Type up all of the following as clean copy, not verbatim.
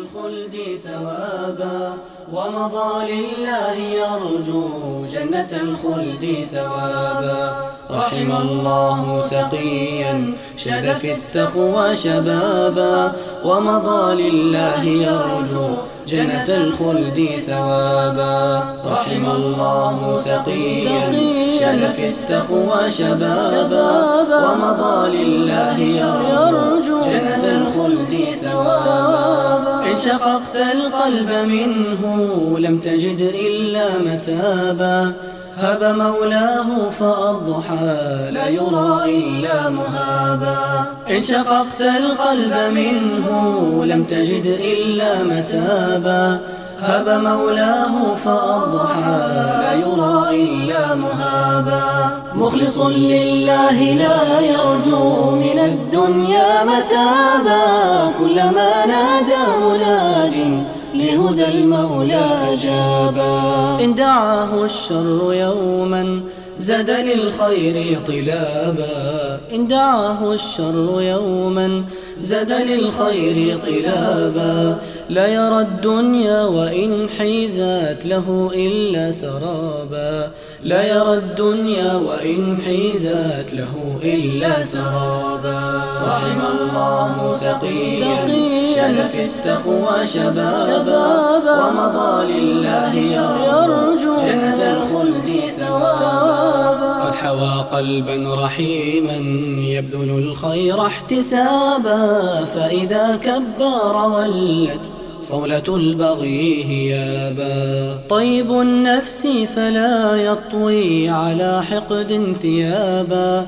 الخلد ثوابا، ومضى لله يرجو جنة الخلد ثوابا. رحم الله تقيا شد في التقوى شبابا، ومضى لله يرجو جنة الخلد ثوابا. رحم الله تقيا شد في التقوى شبابا، ومضى لله يرجو جنة الخلد ثوابا. إن شققت القلب منه لم تجد إلا متابا، هب مولاه فأضحى لا يرى إلا مهابا. إن شققت القلب منه لم تجد إلا متابا، هب مولاه فأضحى لا يرى إلا مهابا. مخلص لله لا يرجو من الدنيا مثابا، كلما نادى مناد لهدى المولى أجابا. إن دعاه الشر يوما زاد للخير طلابا، إن دعاه الشر يوما زاد للخير طلابا. لا يرى الدنيا وإن حيزت له إلا سرابا، لا يرى الدنيا وإن حيزت له إلا سرابا. رحم الله تقيا شد في التقوى شبابا، ومضى لله يرجو جنة الخلد ثوابا. قد حوى قلبا رحيما يبذل الخير احتسابا، فإذا كبر ولت صولة البغي هيابا. طيب النفس فلا يطوي على حقد ثيابا،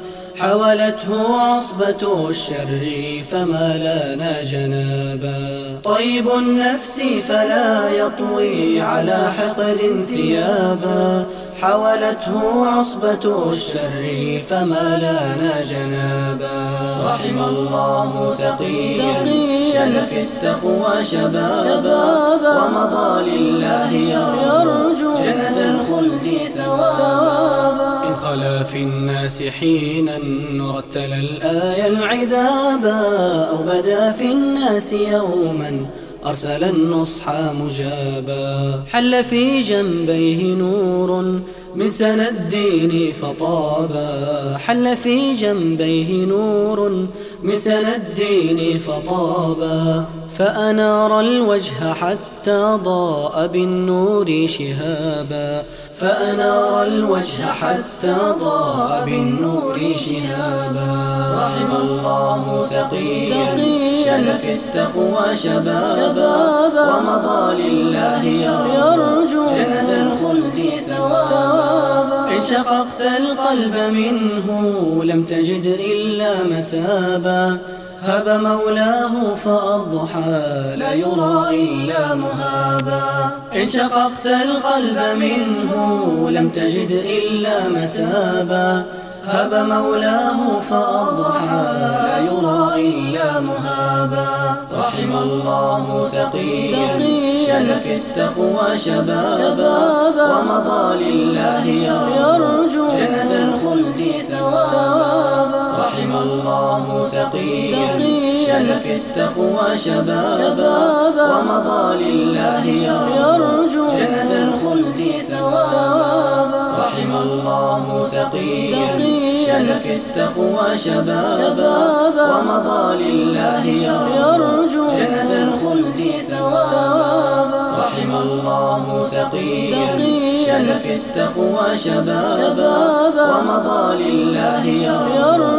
حولته عصبة الشر فما لنا جنابا. طيب النفس فلا يطوي على حقد ثيابا، حولته عصبة الشر فما لنا جنابا. رحم الله تقيا شد في التقوى شبابا، ومضى لله يرجو جنة الخلد ثوابا. إن خلا في الناس حينا رتل الآية العذابا، أو بدا في الناس يوما أرسل النصح مجابا. حل في جنبيه نور من سنى الدين فطابا، حل في جنبيه نور من سنى الدين فطابا. فأنار الوجه حتى ضاء بالنور شهابا، فأنار الوجه حتى ضاء بالنور شهابا. رحم الله تقيا شد في التقوى شبابا، ومضى لله يرجو جنة الخلد ثوابا. إن شققت القلب منه لم تجد إلا متابا، هب مولاه فأضحى لا يرى إلا مهابا. إن شققت القلب منه لم تجد إلا متابا، هب مولاه فأضحى لا يرى إلا مهابا. رحم الله تقيا شد في التقوى شبابا، ومضى لله يرجو جنة الخلد ثوابا. رحم الله تقيا شد في التقوى شبابا، ومضى لله يرجو جنة الخلد ثوابا. رحم الله تقيا شد في التقوى شبابا، ومضى لله يرجو جنة الخلد ثوابا. رحم الله تقيا شد في التقوى شبابا، ومضى لله يرجو